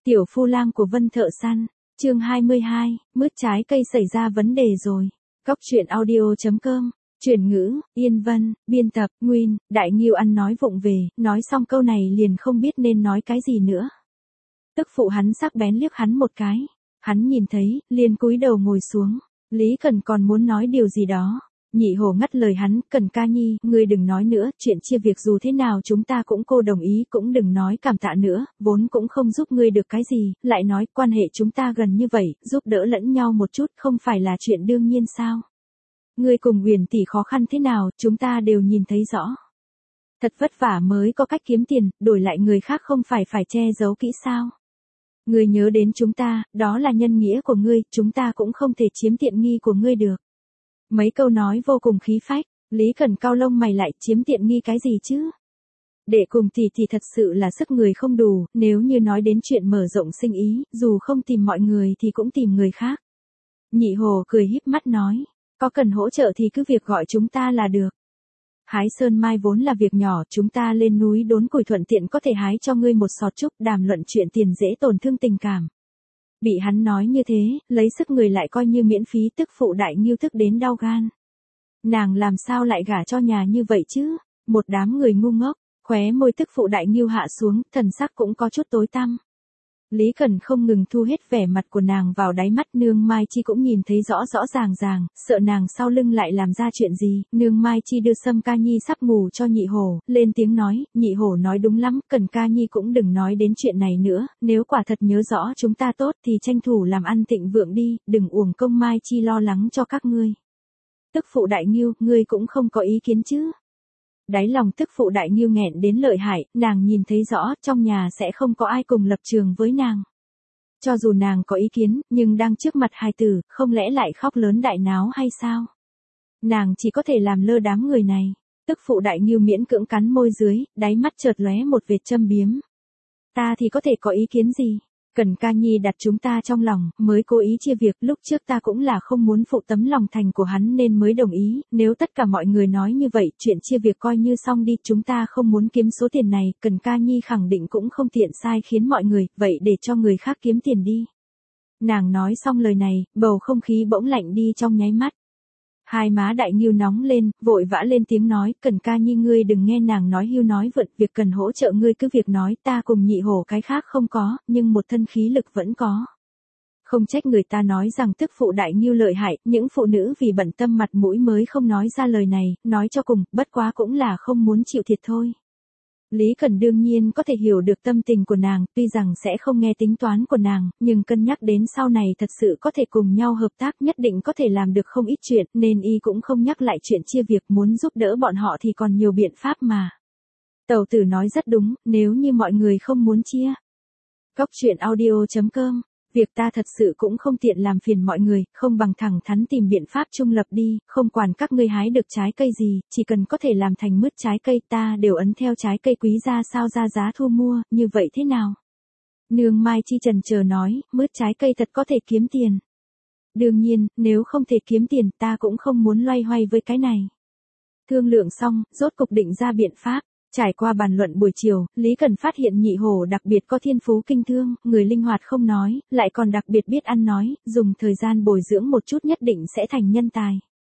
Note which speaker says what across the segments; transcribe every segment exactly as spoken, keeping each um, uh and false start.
Speaker 1: Tiểu phu lang của Vân Thợ Săn, chương hai mươi hai, mứt trái cây xảy ra vấn đề rồi. Góc truyện audio chấm com, chuyển ngữ, Yên Vân, biên tập, Nguyên, Đại Nghiêu ăn nói vụng về, nói xong câu này liền không biết nên nói cái gì nữa. Tức phụ hắn sắc bén liếc hắn một cái, hắn nhìn thấy, liền cúi đầu ngồi xuống, Lý Cần còn muốn nói điều gì đó. Nhị hổ ngắt lời hắn, Cần ca nhi, ngươi đừng nói nữa, chuyện chia việc dù thế nào chúng ta cũng cô đồng ý, cũng đừng nói cảm tạ nữa, vốn cũng không giúp ngươi được cái gì, lại nói quan hệ chúng ta gần như vậy, giúp đỡ lẫn nhau một chút không phải là chuyện đương nhiên sao. Ngươi cùng Huyền tỷ khó khăn thế nào, chúng ta đều nhìn thấy rõ. Thật vất vả mới có cách kiếm tiền, đổi lại người khác không phải phải che giấu kỹ sao. Ngươi nhớ đến chúng ta, đó là nhân nghĩa của ngươi, chúng ta cũng không thể chiếm tiện nghi của ngươi được. Mấy câu nói vô cùng khí phách, Lý Cần cau lông mày lại, chiếm tiện nghi cái gì chứ? Để cùng tỷ thì thật sự là sức người không đủ, nếu như nói đến chuyện mở rộng sinh ý, dù không tìm mọi người thì cũng tìm người khác. Nhị hồ cười híp mắt nói, có cần hỗ trợ thì cứ việc gọi chúng ta là được. Hái sơn mai vốn là việc nhỏ, chúng ta lên núi đốn củi thuận tiện có thể hái cho ngươi một sọt trúc, đàm luận chuyện tiền dễ tổn thương tình cảm. Bị hắn nói như thế, lấy sức người lại coi như miễn phí, tức phụ Đại Nghiêu tức đến đau gan. Nàng làm sao lại gả cho nhà như vậy chứ? Một đám người ngu ngốc, khóe môi tức phụ Đại Nghiêu hạ xuống, thần sắc cũng có chút tối tăm. Lý Cần không ngừng thu hết vẻ mặt của nàng vào đáy mắt, Nương Mai Chi cũng nhìn thấy rõ rõ ràng ràng, sợ nàng sau lưng lại làm ra chuyện gì. Nương Mai Chi đưa Sâm Ca Nhi sắp ngủ cho nhị hổ, lên tiếng nói, nhị hổ nói đúng lắm, Cần Ca Nhi cũng đừng nói đến chuyện này nữa, nếu quả thật nhớ rõ chúng ta tốt thì tranh thủ làm ăn thịnh vượng đi, đừng uổng công Mai Chi lo lắng cho các ngươi. Tức phụ Đại Nghiêu, ngươi cũng không có ý kiến chứ? Đáy lòng tức phụ Đại Nghiêu nghẹn đến lợi hại, nàng nhìn thấy rõ, trong nhà sẽ không có ai cùng lập trường với nàng. Cho dù nàng có ý kiến, nhưng đang trước mặt hài tử, không lẽ lại khóc lớn đại náo hay sao? Nàng chỉ có thể làm lơ đám người này. Tức phụ Đại Nghiêu miễn cưỡng cắn môi dưới, đáy mắt chợt lóe một vệt châm biếm. Ta thì có thể có ý kiến gì? Cần Ca Nhi đặt chúng ta trong lòng, mới cố ý chia việc, lúc trước ta cũng là không muốn phụ tấm lòng thành của hắn nên mới đồng ý, nếu tất cả mọi người nói như vậy, chuyện chia việc coi như xong đi, chúng ta không muốn kiếm số tiền này, Cần Ca Nhi khẳng định cũng không tiện sai khiến mọi người, vậy để cho người khác kiếm tiền đi. Nàng nói xong lời này, bầu không khí bỗng lạnh đi trong nháy mắt. Hai má Đại Nghiêu nóng lên, vội vã lên tiếng nói, Cần Ca Nhi ngươi đừng nghe nàng nói hưu nói vượt, việc cần hỗ trợ ngươi cứ việc nói, ta cùng nhị hổ cái khác không có, nhưng một thân khí lực vẫn có. Không trách người ta nói rằng tức phụ Đại Nghiêu lợi hại, những phụ nữ vì bận tâm mặt mũi mới không nói ra lời này, nói cho cùng, bất quá cũng là không muốn chịu thiệt thôi. Lý Cần đương nhiên có thể hiểu được tâm tình của nàng, tuy rằng sẽ không nghe tính toán của nàng, nhưng cân nhắc đến sau này thật sự có thể cùng nhau hợp tác, nhất định có thể làm được không ít chuyện, nên y cũng không nhắc lại chuyện chia việc, muốn giúp đỡ bọn họ thì còn nhiều biện pháp mà. Tẩu tử nói rất đúng, nếu như mọi người không muốn chia. Góc truyện audio chấm com, việc ta thật sự cũng không tiện làm phiền mọi người, không bằng thẳng thắn tìm biện pháp trung lập đi, không quản các ngươi hái được trái cây gì, chỉ cần có thể làm thành mứt trái cây ta đều ấn theo trái cây quý ra sao ra giá thu mua, như vậy thế nào? Nương Mai Chi trần chờ nói, mứt trái cây thật có thể kiếm tiền. Đương nhiên, nếu không thể kiếm tiền ta cũng không muốn loay hoay với cái này. Thương lượng xong, rốt cục định ra biện pháp. Trải qua bàn luận buổi chiều, Lý Cần phát hiện nhị hổ đặc biệt có thiên phú kinh thương, người linh hoạt không nói, lại còn đặc biệt biết ăn nói, dùng thời gian bồi dưỡng một chút nhất định sẽ thành nhân tài.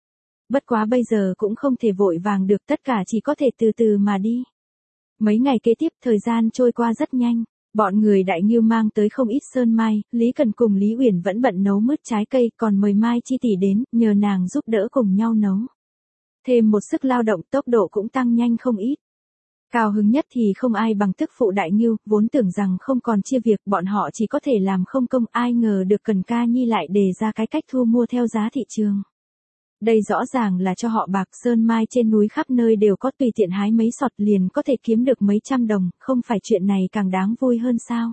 Speaker 1: Bất quá bây giờ cũng không thể vội vàng được, tất cả chỉ có thể từ từ mà đi. Mấy ngày kế tiếp thời gian trôi qua rất nhanh, bọn người Đại Nghiêu mang tới không ít sơn mai, Lý Cần cùng Lý Uyển vẫn bận nấu mứt trái cây, còn mời Mai Chi tỷ đến, nhờ nàng giúp đỡ cùng nhau nấu. Thêm một sức lao động, tốc độ cũng tăng nhanh không ít. Cao hứng nhất thì không ai bằng tức phụ Đại Nghiêu, vốn tưởng rằng không còn chia việc, bọn họ chỉ có thể làm không công, ai ngờ được Cần Ca Nhi lại đề ra cái cách thu mua theo giá thị trường. Đây rõ ràng là cho họ bạc, sơn mai trên núi khắp nơi đều có, tùy tiện hái mấy sọt liền có thể kiếm được mấy trăm đồng, không phải chuyện này càng đáng vui hơn sao?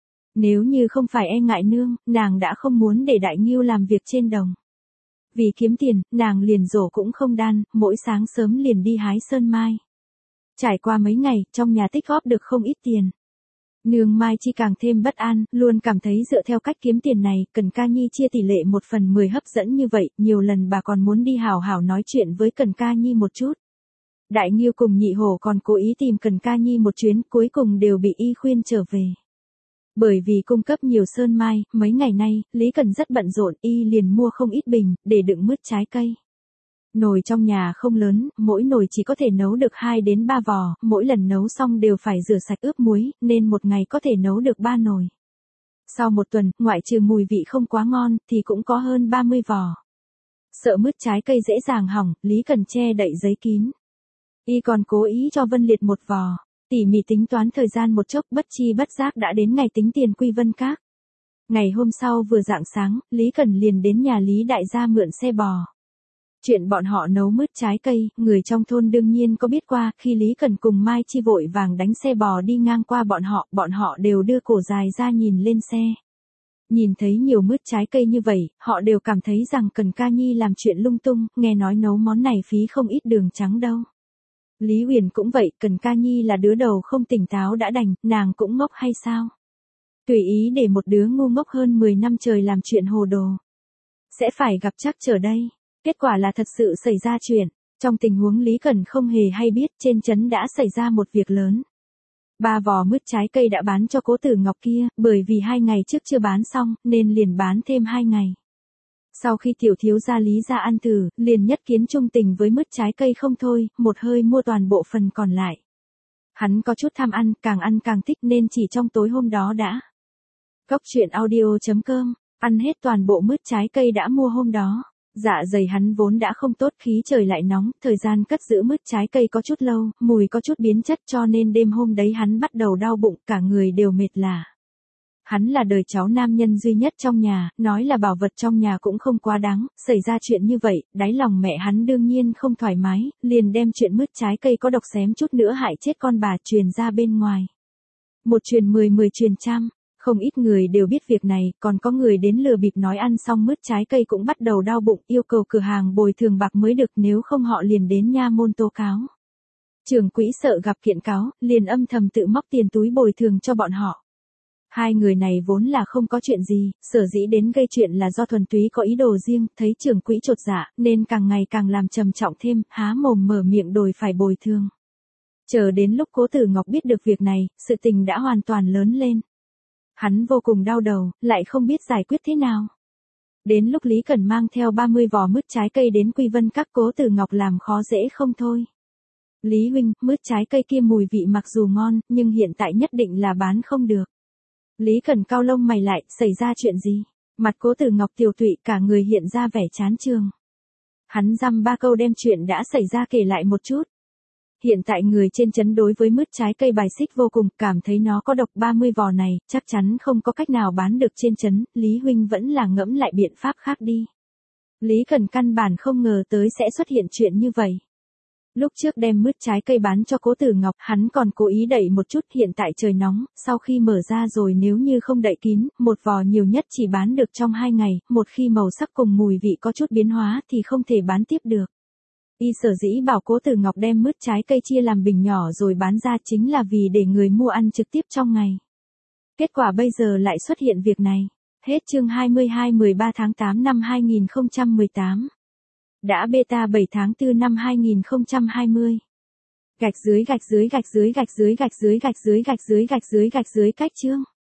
Speaker 1: Nếu như không phải e ngại nương, nàng đã không muốn để Đại Nghiêu làm việc trên đồng. Vì kiếm tiền, nàng liền rổ cũng không đan, mỗi sáng sớm liền đi hái sơn mai. Trải qua mấy ngày, trong nhà tích góp được không ít tiền. Nương Mai Chi càng thêm bất an, luôn cảm thấy dựa theo cách kiếm tiền này, Cần Ca Nhi chia tỷ lệ một phần mười hấp dẫn như vậy, nhiều lần bà còn muốn đi hào hào nói chuyện với Cần Ca Nhi một chút. Đại Nghiêu cùng nhị hổ còn cố ý tìm Cần Ca Nhi một chuyến, cuối cùng đều bị y khuyên trở về. Bởi vì cung cấp nhiều sơn mai, mấy ngày nay, Lý Cần rất bận rộn, y liền mua không ít bình, để đựng mứt trái cây. Nồi trong nhà không lớn, mỗi nồi chỉ có thể nấu được hai đến ba vò, mỗi lần nấu xong đều phải rửa sạch ướp muối, nên một ngày có thể nấu được ba nồi. Sau một tuần, ngoại trừ mùi vị không quá ngon, thì cũng có hơn ba mươi vò. Sợ mứt trái cây dễ dàng hỏng, Lý Cần che đậy giấy kín. Y còn cố ý cho Vân Liệt một vò. Tỉ mỉ tính toán thời gian một chốc, bất chi bất giác đã đến ngày tính tiền quy Vân Các. Ngày hôm sau vừa rạng sáng, Lý Cần liền đến nhà Lý Đại gia mượn xe bò. Chuyện bọn họ nấu mứt trái cây, người trong thôn đương nhiên có biết qua, khi Lý Cần cùng Mai Chi vội vàng đánh xe bò đi ngang qua bọn họ, bọn họ đều đưa cổ dài ra nhìn lên xe. Nhìn thấy nhiều mứt trái cây như vậy, họ đều cảm thấy rằng Cần Ca Nhi làm chuyện lung tung, nghe nói nấu món này phí không ít đường trắng đâu. Lý Huyền cũng vậy, Cần Ca Nhi là đứa đầu không tỉnh táo đã đành, nàng cũng ngốc hay sao? Tùy ý để một đứa ngu ngốc hơn mười năm trời làm chuyện hồ đồ. Sẽ phải gặp trắc trở đây. Kết quả là thật sự xảy ra chuyện. Trong tình huống Lý Cần không hề hay biết, trên trấn đã xảy ra một việc lớn. Ba vò mứt trái cây đã bán cho Cố Tử Ngọc kia, bởi vì hai ngày trước chưa bán xong, nên liền bán thêm hai ngày. Sau khi tiểu thiếu gia Lý gia ăn thử, liền nhất kiến trung tình với mứt trái cây không thôi, một hơi mua toàn bộ phần còn lại. Hắn có chút tham ăn, càng ăn càng thích nên chỉ trong tối hôm đó đã. Cóc truyện audio chấm com, ăn hết toàn bộ mứt trái cây đã mua hôm đó. Dạ dày hắn vốn đã không tốt, khí trời lại nóng, thời gian cất giữ mứt trái cây có chút lâu, mùi có chút biến chất cho nên đêm hôm đấy hắn bắt đầu đau bụng, cả người đều mệt lả. Hắn là đời cháu nam nhân duy nhất trong nhà, nói là bảo vật trong nhà cũng không quá đáng, xảy ra chuyện như vậy, đáy lòng mẹ hắn đương nhiên không thoải mái, liền đem chuyện mứt trái cây có độc xém chút nữa hại chết con bà truyền ra bên ngoài. Một truyền mười, mười truyền trăm. Không ít người đều biết việc này, còn có người đến lừa bịp nói ăn xong mứt trái cây cũng bắt đầu đau bụng, yêu cầu cửa hàng bồi thường bạc mới được, nếu không họ liền đến nha môn tố cáo. Trưởng quỹ sợ gặp kiện cáo, liền âm thầm tự móc tiền túi bồi thường cho bọn họ. Hai người này vốn là không có chuyện gì, sở dĩ đến gây chuyện là do thuần túy có ý đồ riêng, thấy trưởng quỹ chột dạ, nên càng ngày càng làm trầm trọng thêm, há mồm mở miệng đòi phải bồi thường. Chờ đến lúc Cố Tử Ngọc biết được việc này, sự tình đã hoàn toàn lớn lên. Hắn vô cùng đau đầu, lại không biết giải quyết thế nào. Đến lúc Lý Cần mang theo ba mươi vò mứt trái cây đến Quy Vân Các, Cố Tử Ngọc làm khó dễ không thôi. Lý huynh, mứt trái cây kia mùi vị mặc dù ngon, nhưng hiện tại nhất định là bán không được. Lý Cần cau lông mày lại, xảy ra chuyện gì? Mặt Cố Tử Ngọc tiều tụy, cả người hiện ra vẻ chán chường. Hắn dăm ba câu đem chuyện đã xảy ra kể lại một chút. Hiện tại người trên trấn đối với mứt trái cây bài xích vô cùng, cảm thấy nó có độc, ba mươi vò này, chắc chắn không có cách nào bán được trên trấn, Lý huynh vẫn là ngẫm lại biện pháp khác đi. Lý Cần căn bản không ngờ tới sẽ xuất hiện chuyện như vậy. Lúc trước đem mứt trái cây bán cho Cố Tử Ngọc, hắn còn cố ý đậy một chút, hiện tại trời nóng, sau khi mở ra rồi nếu như không đậy kín, một vò nhiều nhất chỉ bán được trong hai ngày, một khi màu sắc cùng mùi vị có chút biến hóa thì không thể bán tiếp được. Y sở dĩ bảo Cố Tử Ngọc đem mứt trái cây chia làm bình nhỏ rồi bán ra chính là vì để người mua ăn trực tiếp trong ngày. Kết quả bây giờ lại xuất hiện việc này. Hết chương hai mươi hai, mười ba tháng tám năm hai nghìn không trăm mười tám. Đã beta bảy tháng tư năm hai nghìn không trăm hai mươi. Gạch dưới gạch dưới gạch dưới gạch dưới gạch dưới gạch dưới gạch dưới gạch dưới gạch dưới cách chương.